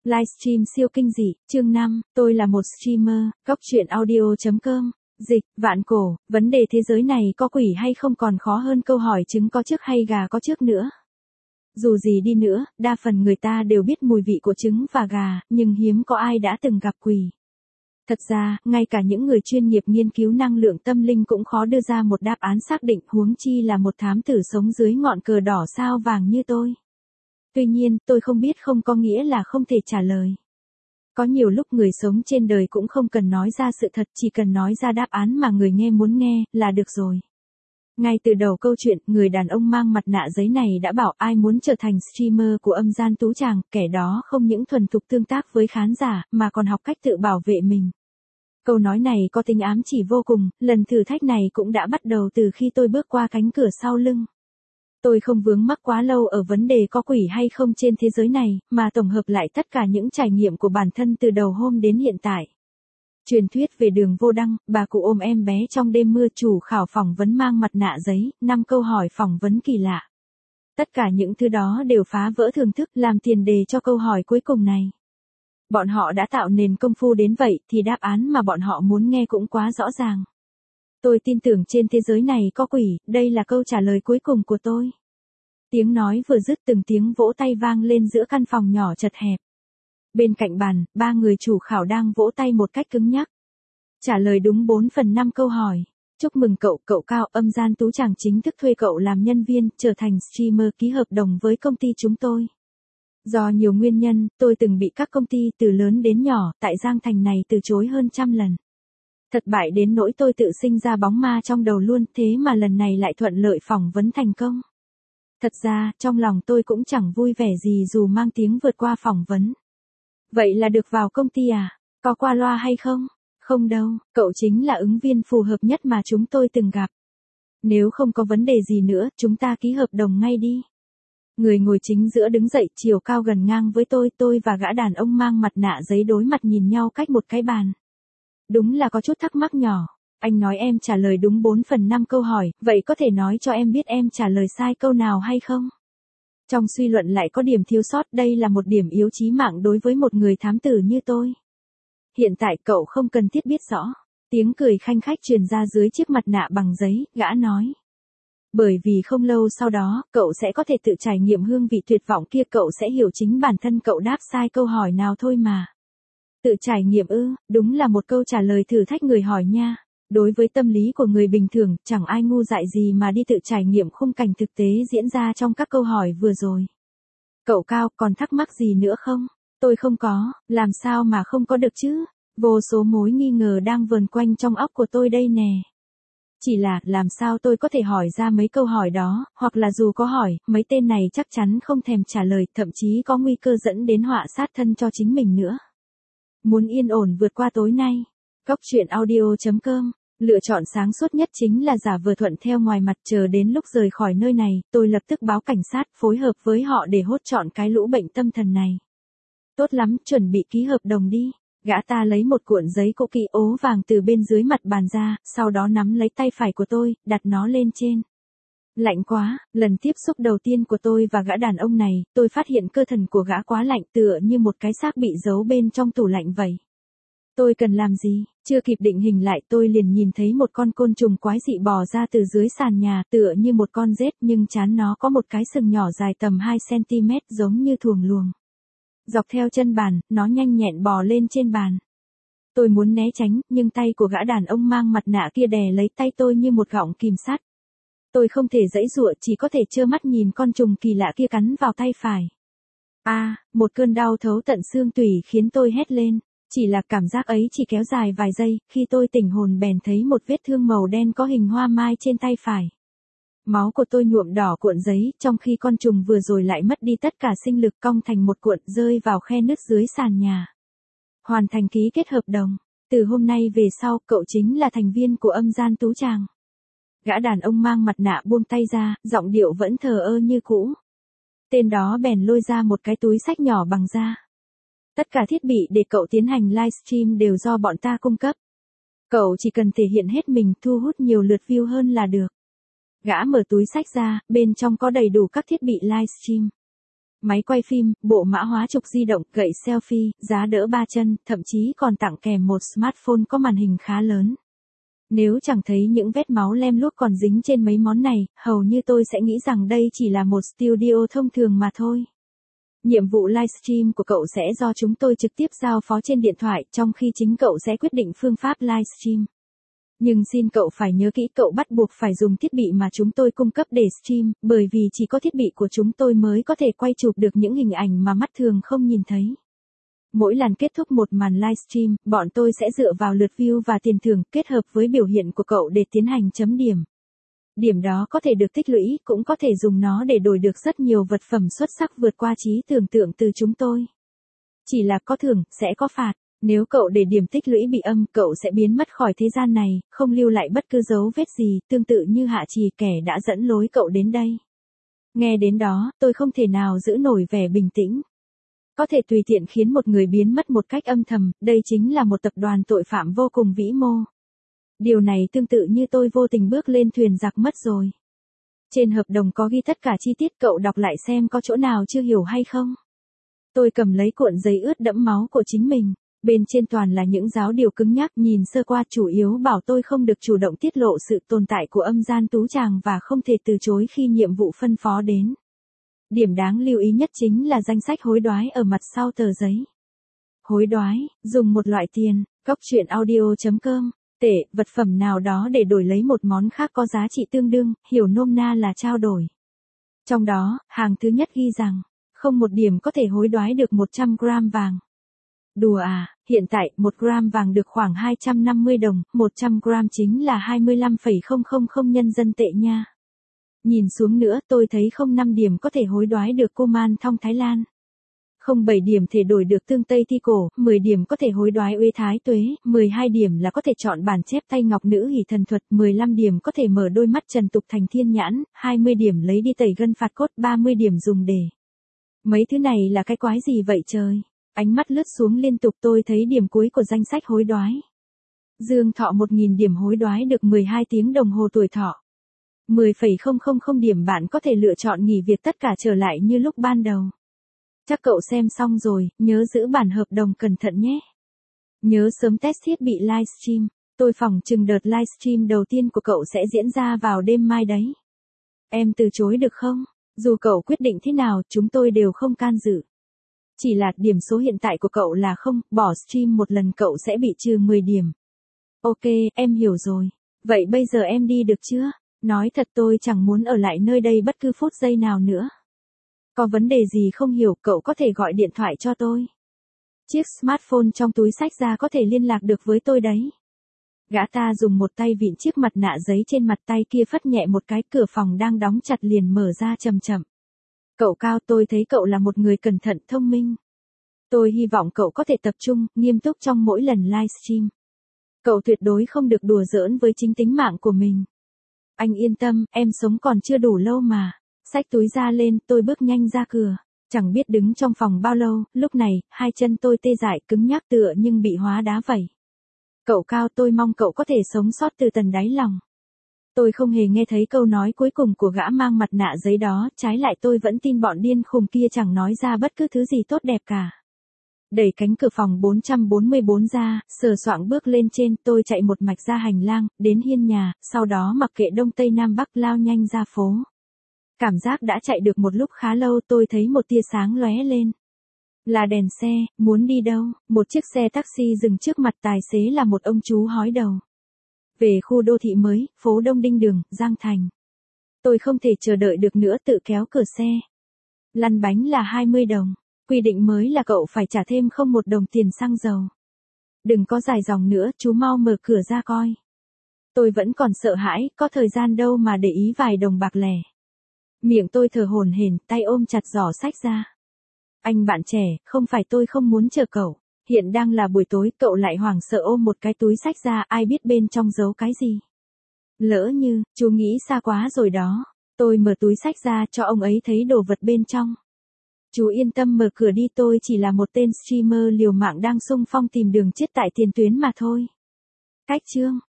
Livestream siêu kinh dị, chương 5, tôi là một streamer, góc truyện audio.com, dịch, vạn cổ, vấn đề thế giới này có quỷ hay không còn khó hơn câu hỏi trứng có trước hay gà có trước nữa. Dù gì đi nữa, đa phần người ta đều biết mùi vị của trứng và gà, nhưng hiếm có ai đã từng gặp quỷ. Thật ra, ngay cả những người chuyên nghiệp nghiên cứu năng lượng tâm linh cũng khó đưa ra một đáp án xác định, huống chi là một thám tử sống dưới ngọn cờ đỏ sao vàng như tôi. Tuy nhiên, tôi không biết không có nghĩa là không thể trả lời. Có nhiều lúc người sống trên đời cũng không cần nói ra sự thật, chỉ cần nói ra đáp án mà người nghe muốn nghe, là được rồi. Ngay từ đầu câu chuyện, người đàn ông mang mặt nạ giấy này đã bảo ai muốn trở thành streamer của âm gian tú tràng, kẻ đó không những thuần thục tương tác với khán giả, mà còn học cách tự bảo vệ mình. Câu nói này có tính ám chỉ vô cùng, lần thử thách này cũng đã bắt đầu từ khi tôi bước qua cánh cửa sau lưng. Tôi không vướng mắc quá lâu ở vấn đề có quỷ hay không trên thế giới này, mà tổng hợp lại tất cả những trải nghiệm của bản thân từ đầu hôm đến hiện tại. Truyền thuyết về Đường Vô Đăng, bà cụ ôm em bé trong đêm mưa, chủ khảo phỏng vấn mang mặt nạ giấy, 5 câu hỏi phỏng vấn kỳ lạ. Tất cả những thứ đó đều phá vỡ thưởng thức, làm tiền đề cho câu hỏi cuối cùng này. Bọn họ đã tạo nền công phu đến vậy, thì đáp án mà bọn họ muốn nghe cũng quá rõ ràng. Tôi tin tưởng trên thế giới này có quỷ, đây là câu trả lời cuối cùng của tôi. Tiếng nói vừa dứt, từng tiếng vỗ tay vang lên giữa căn phòng nhỏ chật hẹp. Bên cạnh bàn, 3 người chủ khảo đang vỗ tay một cách cứng nhắc. Trả lời đúng 4/5 câu hỏi. Chúc mừng cậu, cậu Cao, âm gian tú tràng chính thức thuê cậu làm nhân viên, trở thành streamer, ký hợp đồng với công ty chúng tôi. Do nhiều nguyên nhân, tôi từng bị các công ty từ lớn đến nhỏ, tại Giang Thành này từ chối hơn 100 lần. Thất bại đến nỗi tôi tự sinh ra bóng ma trong đầu luôn, thế mà lần này lại thuận lợi phỏng vấn thành công. Thật ra, trong lòng tôi cũng chẳng vui vẻ gì dù mang tiếng vượt qua phỏng vấn. Vậy là được vào công ty à? Có qua loa hay không? Không đâu, cậu chính là ứng viên phù hợp nhất mà chúng tôi từng gặp. Nếu không có vấn đề gì nữa, chúng ta ký hợp đồng ngay đi. Người ngồi chính giữa đứng dậy, chiều cao gần ngang với tôi và gã đàn ông mang mặt nạ giấy đối mặt nhìn nhau cách một cái bàn. Đúng là có chút thắc mắc nhỏ. Anh nói em trả lời đúng 4/5 câu hỏi, vậy có thể nói cho em biết em trả lời sai câu nào hay không? Trong suy luận lại có điểm thiếu sót, đây là một điểm yếu chí mạng đối với một người thám tử như tôi. Hiện tại cậu không cần thiết biết rõ. Tiếng cười khanh khách truyền ra dưới chiếc mặt nạ bằng giấy, gã nói. Bởi vì không lâu sau đó, cậu sẽ có thể tự trải nghiệm hương vị tuyệt vọng kia, cậu sẽ hiểu chính bản thân cậu đáp sai câu hỏi nào thôi mà. Tự trải nghiệm ư, đúng là một câu trả lời thử thách người hỏi nha. Đối với tâm lý của người bình thường, chẳng ai ngu dại gì mà đi tự trải nghiệm khung cảnh thực tế diễn ra trong các câu hỏi vừa rồi. Cậu Cao, còn thắc mắc gì nữa không? Tôi không có, làm sao mà không có được chứ? Vô số mối nghi ngờ đang vờn quanh trong óc của tôi đây nè. Chỉ là, làm sao tôi có thể hỏi ra mấy câu hỏi đó, hoặc là dù có hỏi, mấy tên này chắc chắn không thèm trả lời, thậm chí có nguy cơ dẫn đến họa sát thân cho chính mình nữa. Muốn yên ổn vượt qua tối nay. Góc truyện audio.com, lựa chọn sáng suốt nhất chính là giả vờ thuận theo ngoài mặt, chờ đến lúc rời khỏi nơi này, tôi lập tức báo cảnh sát, phối hợp với họ để hốt trọn cái lũ bệnh tâm thần này. Tốt lắm, chuẩn bị ký hợp đồng đi. Gã ta lấy một cuộn giấy cũ kỹ ố vàng từ bên dưới mặt bàn ra, sau đó nắm lấy tay phải của tôi, đặt nó lên trên. Lạnh quá, lần tiếp xúc đầu tiên của tôi và gã đàn ông này, tôi phát hiện cơ thể của gã quá lạnh, tựa như một cái xác bị giấu bên trong tủ lạnh vậy. Tôi cần làm gì? Chưa kịp định hình lại, tôi liền nhìn thấy một con côn trùng quái dị bò ra từ dưới sàn nhà, tựa như một con rết, nhưng trán nó có một cái sừng nhỏ dài tầm 2 cm giống như thuồng luồng. Dọc theo chân bàn, nó nhanh nhẹn bò lên trên bàn. Tôi muốn né tránh, nhưng tay của gã đàn ông mang mặt nạ kia đè lấy tay tôi như một gọng kìm sắt. Tôi không thể giãy giụa, chỉ có thể trơ mắt nhìn con trùng kỳ lạ kia cắn vào tay phải. Một cơn đau thấu tận xương tủy khiến tôi hét lên. Chỉ là cảm giác ấy chỉ kéo dài vài giây, khi tôi tỉnh hồn bèn thấy một vết thương màu đen có hình hoa mai trên tay phải. Máu của tôi nhuộm đỏ cuộn giấy, trong khi con trùng vừa rồi lại mất đi tất cả sinh lực, cong thành một cuộn rơi vào khe nứt dưới sàn nhà. Hoàn thành ký kết hợp đồng. Từ hôm nay về sau, cậu chính là thành viên của âm gian tú tràng. Gã đàn ông mang mặt nạ buông tay ra, giọng điệu vẫn thờ ơ như cũ. Tên đó bèn lôi ra một cái túi xách nhỏ bằng da. Tất cả thiết bị để cậu tiến hành livestream đều do bọn ta cung cấp. Cậu chỉ cần thể hiện hết mình, thu hút nhiều lượt view hơn là được. Gã mở túi xách ra, bên trong có đầy đủ các thiết bị livestream. Máy quay phim, bộ mã hóa trục di động, gậy selfie, giá đỡ 3 chân, thậm chí còn tặng kèm một smartphone có màn hình khá lớn. Nếu chẳng thấy những vết máu lem luốc còn dính trên mấy món này, hầu như tôi sẽ nghĩ rằng đây chỉ là một studio thông thường mà thôi. Nhiệm vụ livestream của cậu sẽ do chúng tôi trực tiếp giao phó trên điện thoại, trong khi chính cậu sẽ quyết định phương pháp livestream. Nhưng xin cậu phải nhớ kỹ, cậu bắt buộc phải dùng thiết bị mà chúng tôi cung cấp để stream, bởi vì chỉ có thiết bị của chúng tôi mới có thể quay chụp được những hình ảnh mà mắt thường không nhìn thấy. Mỗi lần kết thúc một màn livestream, bọn tôi sẽ dựa vào lượt view và tiền thưởng kết hợp với biểu hiện của cậu để tiến hành chấm điểm. Điểm đó có thể được tích lũy, cũng có thể dùng nó để đổi được rất nhiều vật phẩm xuất sắc vượt qua trí tưởng tượng từ chúng tôi. Chỉ là có thưởng, sẽ có phạt. Nếu cậu để điểm tích lũy bị âm, cậu sẽ biến mất khỏi thế gian này, không lưu lại bất cứ dấu vết gì, tương tự như Hạ Trì, kẻ đã dẫn lối cậu đến đây. Nghe đến đó, tôi không thể nào giữ nổi vẻ bình tĩnh. Có thể tùy tiện khiến một người biến mất một cách âm thầm, đây chính là một tập đoàn tội phạm vô cùng vĩ mô. Điều này tương tự như tôi vô tình bước lên thuyền giặc mất rồi. Trên hợp đồng có ghi tất cả chi tiết, cậu đọc lại xem có chỗ nào chưa hiểu hay không. Tôi cầm lấy cuộn giấy ướt đẫm máu của chính mình. Bên trên toàn là những giáo điều cứng nhắc, nhìn sơ qua chủ yếu bảo tôi không được chủ động tiết lộ sự tồn tại của âm gian tú tràng và không thể từ chối khi nhiệm vụ phân phó đến. Điểm đáng lưu ý nhất chính là danh sách hối đoái ở mặt sau tờ giấy. Hối đoái, dùng một loại tiền, cóc truyện audio.com, tệ, vật phẩm nào đó để đổi lấy một món khác có giá trị tương đương, hiểu nôm na là trao đổi. Trong đó, hàng thứ nhất ghi rằng, không một điểm có thể hối đoái được 100 gram vàng. Đùa à, hiện tại, 1 gram vàng được khoảng 250 đồng, 100 gram chính là 25,000 nhân dân tệ nha. Nhìn xuống nữa, tôi thấy 05 điểm có thể hối đoái được Kuman Thong Thái Lan. 07 điểm thể đổi được tương Tây Thi Cổ, 10 điểm có thể hối đoái Uế Thái Tuế, 12 điểm là có thể chọn bản chép tay ngọc nữ hỷ thần thuật, 15 điểm có thể mở đôi mắt trần tục thành thiên nhãn, 20 điểm lấy đi tẩy gân phạt cốt, 30 điểm dùng để. Mấy thứ này là cái quái gì vậy trời? Ánh mắt lướt xuống liên tục, tôi thấy điểm cuối của danh sách hối đoái. Dương thọ 1.000 điểm hối đoái được 12 tiếng đồng hồ tuổi thọ. 10,000 điểm bạn có thể lựa chọn nghỉ việc, tất cả trở lại như lúc ban đầu. Chắc cậu xem xong rồi, nhớ giữ bản hợp đồng cẩn thận nhé. Nhớ sớm test thiết bị livestream, tôi phỏng chừng đợt livestream đầu tiên của cậu sẽ diễn ra vào đêm mai đấy. Em từ chối được không? Dù cậu quyết định thế nào, chúng tôi đều không can dự. Chỉ là điểm số hiện tại của cậu là 0, bỏ stream một lần cậu sẽ bị trừ 10 điểm. Ok, em hiểu rồi. Vậy bây giờ em đi được chưa? Nói thật tôi chẳng muốn ở lại nơi đây bất cứ phút giây nào nữa. Có vấn đề gì không hiểu, cậu có thể gọi điện thoại cho tôi. Chiếc smartphone trong túi xách ra có thể liên lạc được với tôi đấy. Gã ta dùng một tay vịn chiếc mặt nạ giấy trên mặt, tay kia phất nhẹ một cái, cửa phòng đang đóng chặt liền mở ra chậm chậm. Cậu Cao, tôi thấy cậu là một người cẩn thận, thông minh. Tôi hy vọng cậu có thể tập trung, nghiêm túc trong mỗi lần livestream. Cậu tuyệt đối không được đùa giỡn với chính tính mạng của mình. Anh yên tâm, em sống còn chưa đủ lâu mà. Xách túi ra lên, tôi bước nhanh ra cửa. Chẳng biết đứng trong phòng bao lâu, lúc này, hai chân tôi tê dại cứng nhắc tựa nhưng bị hóa đá vẩy. Cậu Cao, tôi mong cậu có thể sống sót từ tận đáy lòng. Tôi không hề nghe thấy câu nói cuối cùng của gã mang mặt nạ giấy đó, trái lại tôi vẫn tin bọn điên khùng kia chẳng nói ra bất cứ thứ gì tốt đẹp cả. Đẩy cánh cửa phòng 444 ra, sờ soạng bước lên trên, tôi chạy một mạch ra hành lang, đến hiên nhà, sau đó mặc kệ đông tây nam bắc lao nhanh ra phố. Cảm giác đã chạy được một lúc khá lâu, tôi thấy một tia sáng lóe lên. Là đèn xe, muốn đi đâu? Một chiếc xe taxi dừng trước mặt, tài xế là một ông chú hói đầu. Về khu đô thị mới, phố Đông Đinh Đường, Giang Thành. Tôi không thể chờ đợi được nữa, tự kéo cửa xe. Lăn bánh là 20 đồng. Quy định mới là cậu phải trả thêm không 1 đồng tiền xăng dầu. Đừng có dài dòng nữa, chú mau mở cửa ra coi. Tôi vẫn còn sợ hãi, có thời gian đâu mà để ý vài đồng bạc lẻ. Miệng tôi thở hổn hển, tay ôm chặt giỏ sách ra. Anh bạn trẻ, không phải tôi không muốn chờ cậu. Hiện đang là buổi tối, cậu lại hoảng sợ ôm một cái túi sách ra, ai biết bên trong giấu cái gì. Lỡ như, chú nghĩ xa quá rồi đó. Tôi mở túi sách ra cho ông ấy thấy đồ vật bên trong. Chú yên tâm mở cửa đi, tôi chỉ là một tên streamer liều mạng đang xung phong tìm đường chết tại tiền tuyến mà thôi. Cách chương